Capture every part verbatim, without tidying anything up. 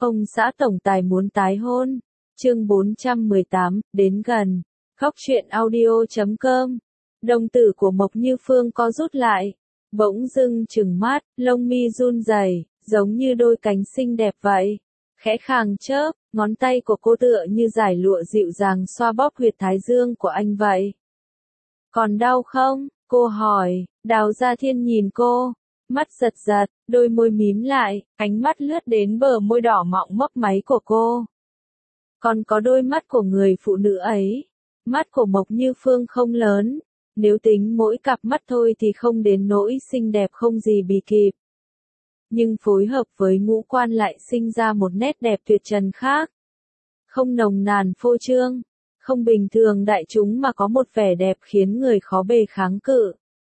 Ông xã tổng tài muốn tái hôn. Chương bốn trăm mười tám, đến gần. Khóc chuyện audio chấm com. Đồng tử của Mộc Như Phương co rút lại. Bỗng dưng trừng mắt, lông mi run rẩy, giống như đôi cánh xinh đẹp vậy. Khẽ khàng chớp, ngón tay của cô tựa như dải lụa dịu dàng xoa bóp huyệt thái dương của anh vậy. Còn đau không? Cô hỏi. Đào Gia Thiên nhìn cô. Mắt giật giật, đôi môi mím lại, ánh mắt lướt đến bờ môi đỏ mọng mấp máy của cô. Còn có đôi mắt của người phụ nữ ấy. Mắt của Mộc Như Phương không lớn. Nếu tính mỗi cặp mắt thôi thì không đến nỗi xinh đẹp không gì bì kịp. Nhưng phối hợp với ngũ quan lại sinh ra một nét đẹp tuyệt trần khác. Không nồng nàn phô trương, không bình thường đại chúng mà có một vẻ đẹp khiến người khó bề kháng cự.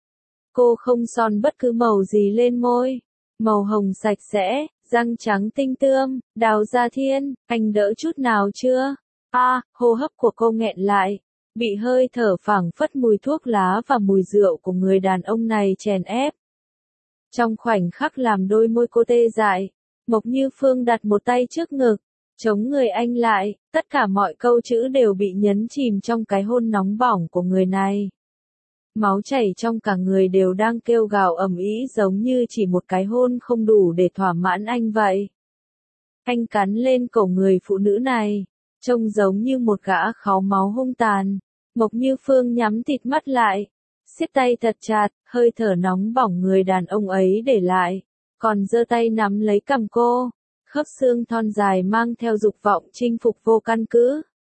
Cô không son bất cứ màu gì lên môi. Màu hồng sạch sẽ, răng trắng tinh tươm. Đào Gia Thiên, anh đỡ chút nào chưa? A, à, hô hấp của cô nghẹn lại. Bị hơi thở phảng phất mùi thuốc lá và mùi rượu của người đàn ông này chèn ép. Trong khoảnh khắc làm đôi môi cô tê dại, Mộc Như Phương đặt một tay trước ngực, chống người anh lại, tất cả mọi câu chữ đều bị nhấn chìm trong cái hôn nóng bỏng của người này. Máu chảy trong cả người đều đang kêu gào ầm ĩ giống như chỉ một cái hôn không đủ để thỏa mãn anh vậy. Anh cắn lên cổ người phụ nữ này, trông giống như một gã kháo máu hung tàn. Mộc Như Phương nhắm tịt mắt lại, siết tay thật chặt, hơi thở nóng bỏng người đàn ông ấy để lại, còn giơ tay nắm lấy cằm cô, khớp xương thon dài mang theo dục vọng chinh phục vô căn cứ.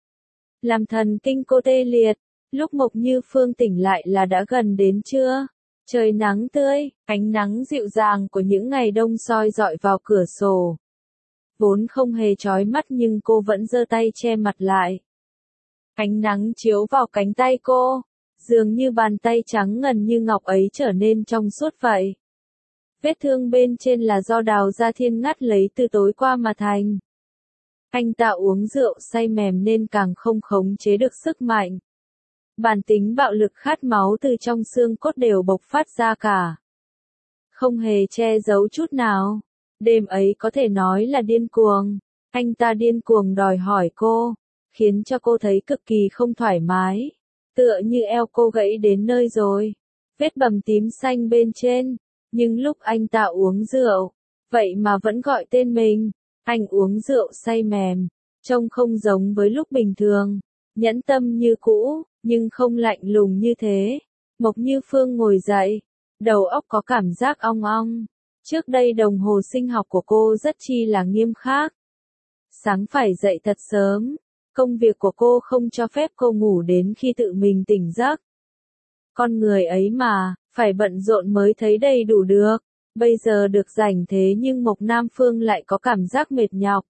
Làm thần kinh cô tê liệt, lúc Mộc Như Phương tỉnh lại là đã gần đến trưa. Trời nắng tươi, ánh nắng dịu dàng của những ngày đông soi rọi vào cửa sổ. Vốn không hề chói mắt nhưng cô vẫn giơ tay che mặt lại. Ánh nắng chiếu vào cánh tay cô, dường như bàn tay trắng ngần như ngọc ấy trở nên trong suốt vậy. Vết thương bên trên là do Đào Gia Thiên ngắt lấy từ tối qua mà thành. Anh ta uống rượu say mềm nên càng không khống chế được sức mạnh. Bản tính bạo lực khát máu từ trong xương cốt đều bộc phát ra cả. Không hề che giấu chút nào. Đêm ấy có thể nói là điên cuồng. Anh ta điên cuồng đòi hỏi cô, khiến cho cô thấy cực kỳ không thoải mái. Tựa như eo cô gãy đến nơi rồi. Vết bầm tím xanh bên trên. Nhưng lúc anh ta uống rượu, vậy mà vẫn gọi tên mình. Anh uống rượu say mềm, trông không giống với lúc bình thường. Nhẫn tâm như cũ, nhưng không lạnh lùng như thế. Mộc Như Phương ngồi dậy, đầu óc có cảm giác ong ong. Trước đây đồng hồ sinh học của cô rất chi là nghiêm khắc. Sáng phải dậy thật sớm. Công việc của cô không cho phép cô ngủ đến khi tự mình tỉnh giấc. Con người ấy mà, phải bận rộn mới thấy đầy đủ được. Bây giờ được rảnh thế nhưng Mộc Nam Phương lại có cảm giác mệt nhọc.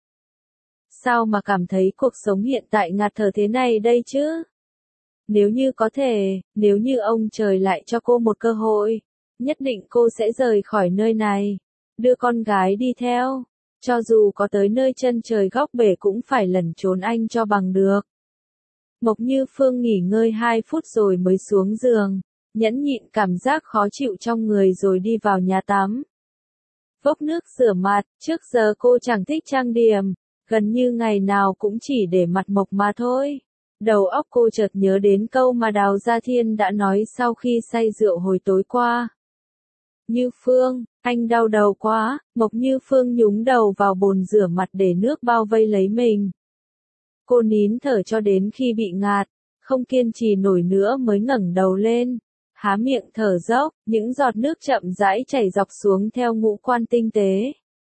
Sao mà cảm thấy cuộc sống hiện tại ngạt thở thế này đây chứ? Nếu như có thể, nếu như ông trời lại cho cô một cơ hội, nhất định cô sẽ rời khỏi nơi này, đưa con gái đi theo. Cho dù có tới nơi chân trời góc bể cũng phải lẩn trốn anh cho bằng được. Mộc Như Phương nghỉ ngơi hai phút rồi mới xuống giường, nhẫn nhịn cảm giác khó chịu trong người rồi đi vào nhà tắm. Vốc nước rửa mặt, trước giờ cô chẳng thích trang điểm, gần như ngày nào cũng chỉ để mặt mộc mà thôi. Đầu óc cô chợt nhớ đến câu mà Đào Gia Thiên đã nói sau khi say rượu hồi tối qua. Như Phương, anh đau đầu quá. Mộc Như Phương nhúng đầu vào bồn rửa mặt để nước bao vây lấy mình. Cô nín thở cho đến khi bị ngạt, không kiên trì nổi nữa mới ngẩng đầu lên, há miệng thở dốc, những giọt nước chậm rãi chảy dọc xuống theo ngũ quan tinh tế.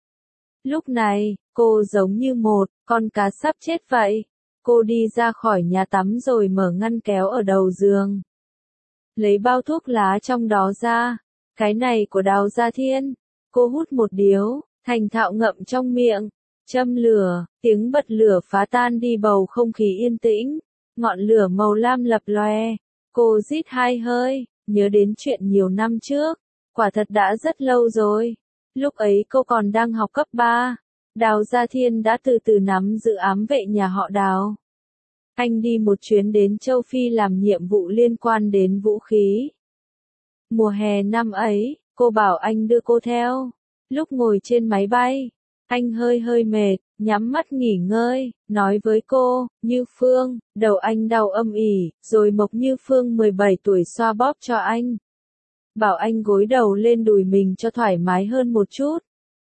Lúc này, cô giống như một con cá sắp chết vậy. Cô đi ra khỏi nhà tắm rồi mở ngăn kéo ở đầu giường. Lấy bao thuốc lá trong đó ra. Cái này của Đào Gia Thiên. Cô hút một điếu, thành thạo ngậm trong miệng. Châm lửa, tiếng bật lửa phá tan đi bầu không khí yên tĩnh. Ngọn lửa màu lam lập lòe. Cô rít hai hơi, nhớ đến chuyện nhiều năm trước. Quả thật đã rất lâu rồi. Lúc ấy cô còn đang học cấp ba. Đào Gia Thiên đã từ từ nắm giữ ám vệ nhà họ Đào. Anh đi một chuyến đến châu Phi làm nhiệm vụ liên quan đến vũ khí. Mùa hè năm ấy, cô bảo anh đưa cô theo. Lúc ngồi trên máy bay, anh hơi hơi mệt, nhắm mắt nghỉ ngơi, nói với cô, Như Phương, đầu anh đau âm ỉ, rồi Mộc Như Phương mười bảy tuổi xoa bóp cho anh. Bảo anh gối đầu lên đùi mình cho thoải mái hơn một chút.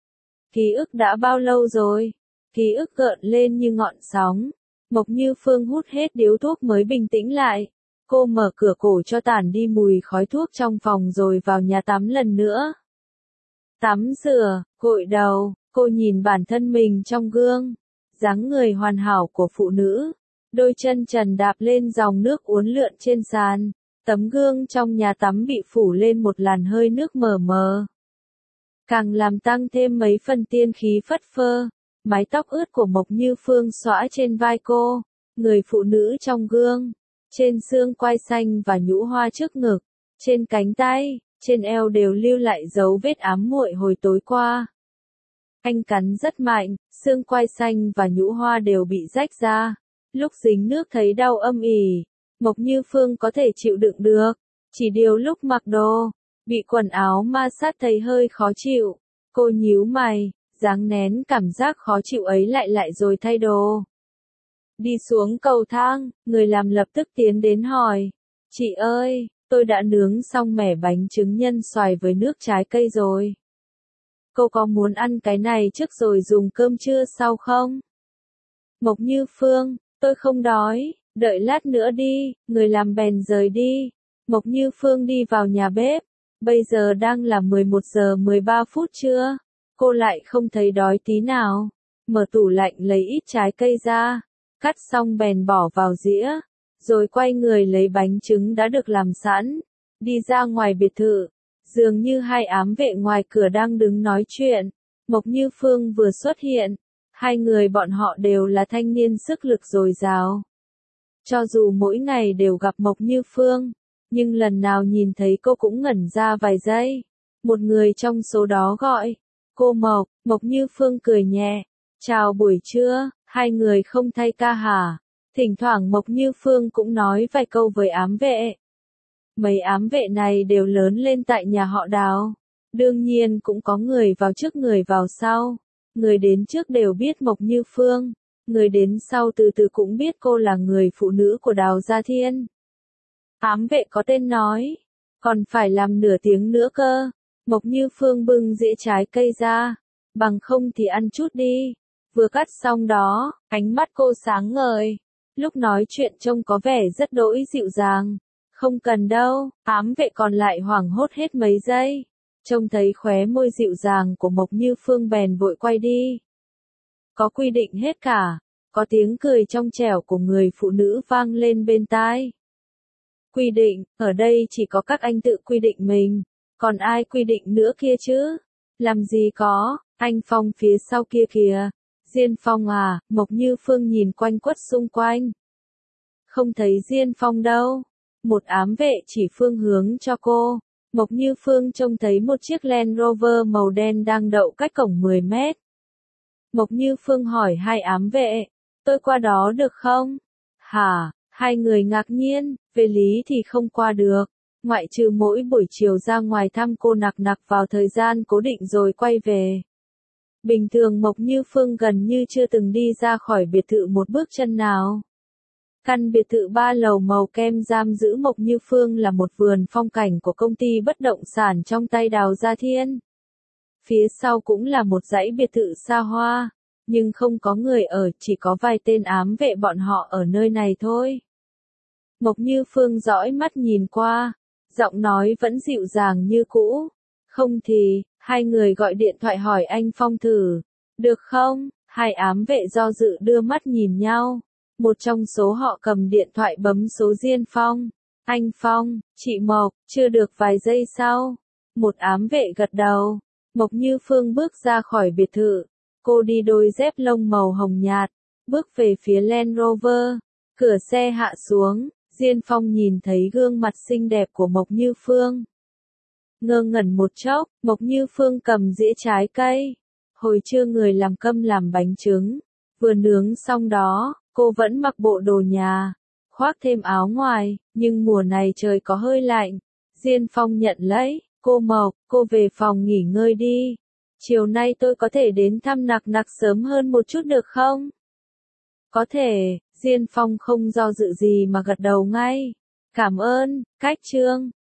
Ký ức đã bao lâu rồi? Ký ức gợn lên như ngọn sóng. Mộc Như Phương hút hết điếu thuốc mới bình tĩnh lại. Cô mở cửa cổ cho tản đi mùi khói thuốc trong phòng rồi vào nhà tắm lần nữa. Tắm rửa, gội đầu, cô nhìn bản thân mình trong gương. Dáng người hoàn hảo của phụ nữ. Đôi chân trần đạp lên dòng nước uốn lượn trên sàn. Tấm gương trong nhà tắm bị phủ lên một làn hơi nước mờ mờ. Càng làm tăng thêm mấy phần tiên khí phất phơ. Mái tóc ướt của Mộc Như Phương xõa trên vai cô. Người phụ nữ trong gương. Trên xương quai xanh và nhũ hoa trước ngực. Trên cánh tay, trên eo đều lưu lại dấu vết ám muội hồi tối qua. Anh cắn rất mạnh, xương quai xanh và nhũ hoa đều bị rách ra. Lúc dính nước thấy đau âm ỉ. Mộc Như Phương có thể chịu đựng được. Chỉ điều lúc mặc đồ, bị quần áo ma sát thấy hơi khó chịu. Cô nhíu mày, dáng nén cảm giác khó chịu ấy lại lại rồi thay đồ. Đi xuống cầu thang, người làm lập tức tiến đến hỏi. Chị ơi, tôi đã nướng xong mẻ bánh trứng nhân xoài với nước trái cây rồi. Cô có muốn ăn cái này trước rồi dùng cơm trưa sau không? Mộc Như Phương, tôi không đói, đợi lát nữa đi, người làm bèn rời đi. Mộc Như Phương đi vào nhà bếp. Bây giờ đang là mười một giờ mười ba phút trưa. Cô lại không thấy đói tí nào. Mở tủ lạnh lấy ít trái cây ra. Cắt xong bèn bỏ vào dĩa. Rồi quay người lấy bánh trứng đã được làm sẵn. Đi ra ngoài biệt thự. Dường như hai ám vệ ngoài cửa đang đứng nói chuyện. Mộc Như Phương vừa xuất hiện. Hai người bọn họ đều là thanh niên sức lực dồi dào. Cho dù mỗi ngày đều gặp Mộc Như Phương. Nhưng lần nào nhìn thấy cô cũng ngẩn ra vài giây. Một người trong số đó gọi. Cô Mộc, Mộc Như Phương cười nhẹ. Chào buổi trưa, hai người không thay ca hả? Thỉnh thoảng Mộc Như Phương cũng nói vài câu với ám vệ. Mấy ám vệ này đều lớn lên tại nhà họ Đào. Đương nhiên cũng có người vào trước người vào sau. Người đến trước đều biết Mộc Như Phương. Người đến sau từ từ cũng biết cô là người phụ nữ của Đào Gia Thiên. Ám vệ có tên nói. Còn phải làm nửa tiếng nữa cơ. Mộc Như Phương bưng dĩa trái cây ra. Bằng không thì ăn chút đi. Vừa cắt xong đó, ánh mắt cô sáng ngời. Lúc nói chuyện trông có vẻ rất đỗi dịu dàng. Không cần đâu, ám vệ còn lại hoảng hốt hết mấy giây. Trông thấy khóe môi dịu dàng của Mộc Như Phương bèn vội quay đi. Có quy định hết cả. Có tiếng cười trong trẻo của người phụ nữ vang lên bên tai. Quy định, ở đây chỉ có các anh tự quy định mình. Còn ai quy định nữa kia chứ? Làm gì có, anh Phong phía sau kia kìa. Diên Phong à, Mộc Như Phương nhìn quanh quất xung quanh. Không thấy Diên Phong đâu. Một ám vệ chỉ phương hướng cho cô. Mộc Như Phương trông thấy một chiếc Land Rover màu đen đang đậu cách cổng mười mét. Mộc Như Phương hỏi hai ám vệ. Tôi qua đó được không? Hả? Hai người ngạc nhiên, về lý thì không qua được. Ngoại trừ mỗi buổi chiều ra ngoài thăm cô nặc nặc vào thời gian cố định rồi quay về. Bình thường Mộc Như Phương gần như chưa từng đi ra khỏi biệt thự một bước chân nào. Căn biệt thự ba lầu màu kem giam giữ Mộc Như Phương là một vườn phong cảnh của công ty bất động sản trong tay Đào Gia Thiên. Phía sau cũng là một dãy biệt thự xa hoa, nhưng không có người ở, chỉ có vài tên ám vệ bọn họ ở nơi này thôi. Mộc Như Phương dõi mắt nhìn qua, giọng nói vẫn dịu dàng như cũ. Không thì, hai người gọi điện thoại hỏi anh Phong thử. Được không? Hai ám vệ do dự đưa mắt nhìn nhau. Một trong số họ cầm điện thoại bấm số Diên Phong. Anh Phong, chị Mộc, chưa được vài giây sau. Một ám vệ gật đầu. Mộc Như Phương bước ra khỏi biệt thự. Cô đi đôi dép lông màu hồng nhạt. Bước về phía Land Rover. Cửa xe hạ xuống. Diên Phong nhìn thấy gương mặt xinh đẹp của Mộc Như Phương. Ngơ ngẩn một chốc, Mộc Như Phương cầm dĩa trái cây. Hồi trưa người làm cơm làm bánh trứng. Vừa nướng xong đó, cô vẫn mặc bộ đồ nhà. Khoác thêm áo ngoài, nhưng mùa này trời có hơi lạnh. Diên Phong nhận lấy, cô Mộc, cô về phòng nghỉ ngơi đi. chiều nay tôi có thể đến thăm Nặc Nặc sớm hơn một chút được không? Có thể, Diên Phong không do dự gì mà gật đầu ngay. Cảm ơn, Cách Trương.